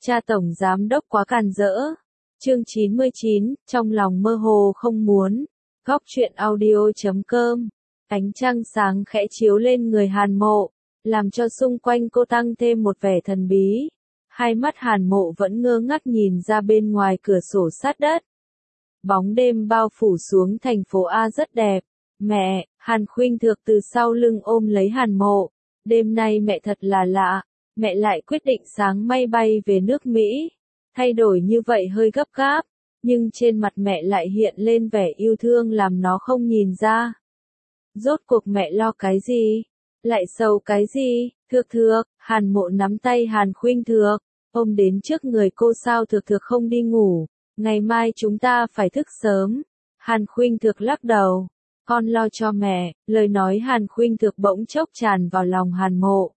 Cha tổng giám đốc quá càn rỡ. Chương 99, trong lòng mơ hồ không muốn. Góc truyện audio.com. Ánh trăng sáng khẽ chiếu lên người Hàn Mộ, làm cho xung quanh cô tăng thêm một vẻ thần bí. Hai mắt Hàn Mộ vẫn ngơ ngác nhìn ra bên ngoài cửa sổ sát đất. Bóng đêm bao phủ xuống thành phố A rất đẹp. Mẹ, Hàn Khuynh Thược từ sau lưng ôm lấy Hàn Mộ. Đêm nay mẹ thật là lạ. Mẹ lại quyết định sáng may bay về nước Mỹ. Thay đổi như vậy hơi gấp gáp, nhưng trên mặt mẹ lại hiện lên vẻ yêu thương làm nó không nhìn ra. Rốt cuộc mẹ lo cái gì? Lại sầu cái gì? Thược Thược, Hàn Mộ nắm tay Hàn Khuynh Thược, ôm đến trước người cô. Sao Thược Thược không đi ngủ? Ngày mai chúng ta phải thức sớm. Hàn Khuynh Thược lắc đầu. Con lo cho mẹ. Lời nói Hàn Khuynh Thược bỗng chốc tràn vào lòng Hàn Mộ.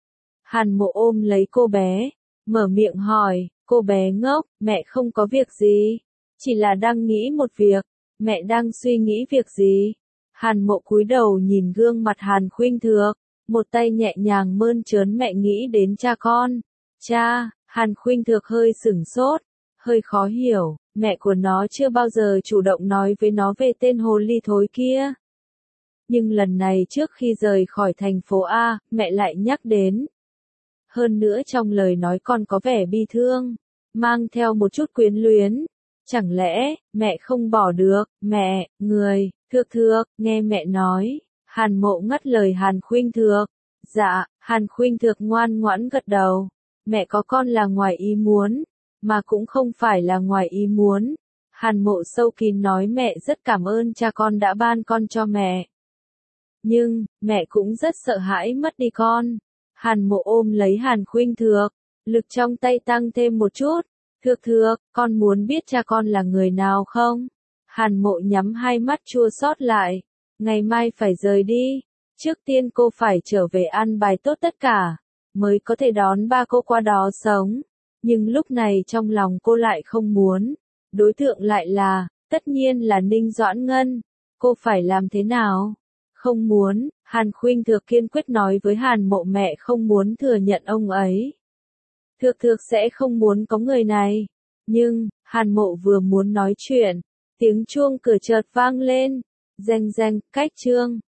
Hàn Mộ ôm lấy cô bé, mở miệng hỏi, cô bé ngốc, mẹ không có việc gì, chỉ là đang nghĩ một việc. Mẹ đang suy nghĩ việc gì? Hàn Mộ cúi đầu nhìn gương mặt Hàn Khuynh Thược, một tay nhẹ nhàng mơn trớn. Mẹ nghĩ đến cha con. Cha? Hàn Khuynh Thược hơi sửng sốt, hơi khó hiểu, mẹ của nó chưa bao giờ chủ động nói với nó về tên hồ ly thối kia. Nhưng lần này trước khi rời khỏi thành phố A, mẹ lại nhắc đến. Hơn nữa trong lời nói con có vẻ bi thương, mang theo một chút quyến luyến. Chẳng lẽ, mẹ không bỏ được? Mẹ, người, Thược Thược, nghe mẹ nói. Hàn Mộ ngắt lời Hàn Khuynh Thược. Dạ, Hàn Khuynh Thược ngoan ngoãn gật đầu. Mẹ có con là ngoài ý muốn, mà cũng không phải là ngoài ý muốn. Hàn Mộ sâu kín nói mẹ rất cảm ơn cha con đã ban con cho mẹ. Nhưng, mẹ cũng rất sợ hãi mất đi con. Hàn Mộ ôm lấy Hàn Khuynh Thược, lực trong tay tăng thêm một chút. Thược Thược, con muốn biết cha con là người nào không? Hàn Mộ nhắm hai mắt chua xót lại. Ngày mai phải rời đi. Trước tiên cô phải trở về an bài tốt tất cả, mới có thể đón ba cô qua đó sống. Nhưng lúc này trong lòng cô lại không muốn. Đối tượng lại là, tất nhiên là Ninh Doãn Ngân. Cô phải làm thế nào? Không muốn, Hàn Khuynh Thược kiên quyết nói với Hàn Mộ mẹ không muốn thừa nhận ông ấy. Thược Thược sẽ không muốn có người này. Nhưng, Hàn Mộ vừa muốn nói chuyện, tiếng chuông cửa chợt vang lên. Reng reng, cách chương.